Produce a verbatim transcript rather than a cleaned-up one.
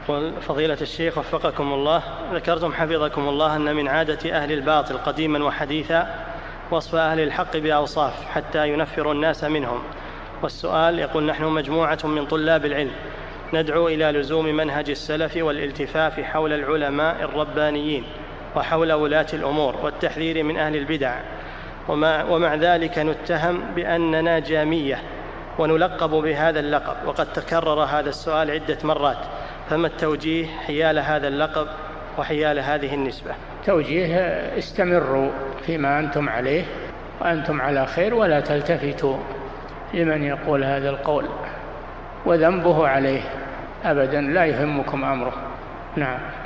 قل فضيلة الشيخ وفقكم الله، ذكرتم حفظكم الله أن من عادة أهل الباطل قديما وحديثا وصف أهل الحق بأوصاف حتى ينفر الناس منهم. والسؤال يقول: نحن مجموعة من طلاب العلم ندعو إلى لزوم منهج السلف والالتفاف حول العلماء الربانيين وحول ولاة الأمور والتحذير من أهل البدع، ومع, ومع ذلك نتهم بأننا جامية ونلقب بهذا اللقب، وقد تكرر هذا السؤال عدة مرات، فما التوجيه حيال هذا اللقب وحيال هذه النسبة؟ توجيه: استمروا فيما أنتم عليه وأنتم على خير، ولا تلتفتوا لمن يقول هذا القول، وذنبه عليه أبدا، لا يهمكم أمره. نعم.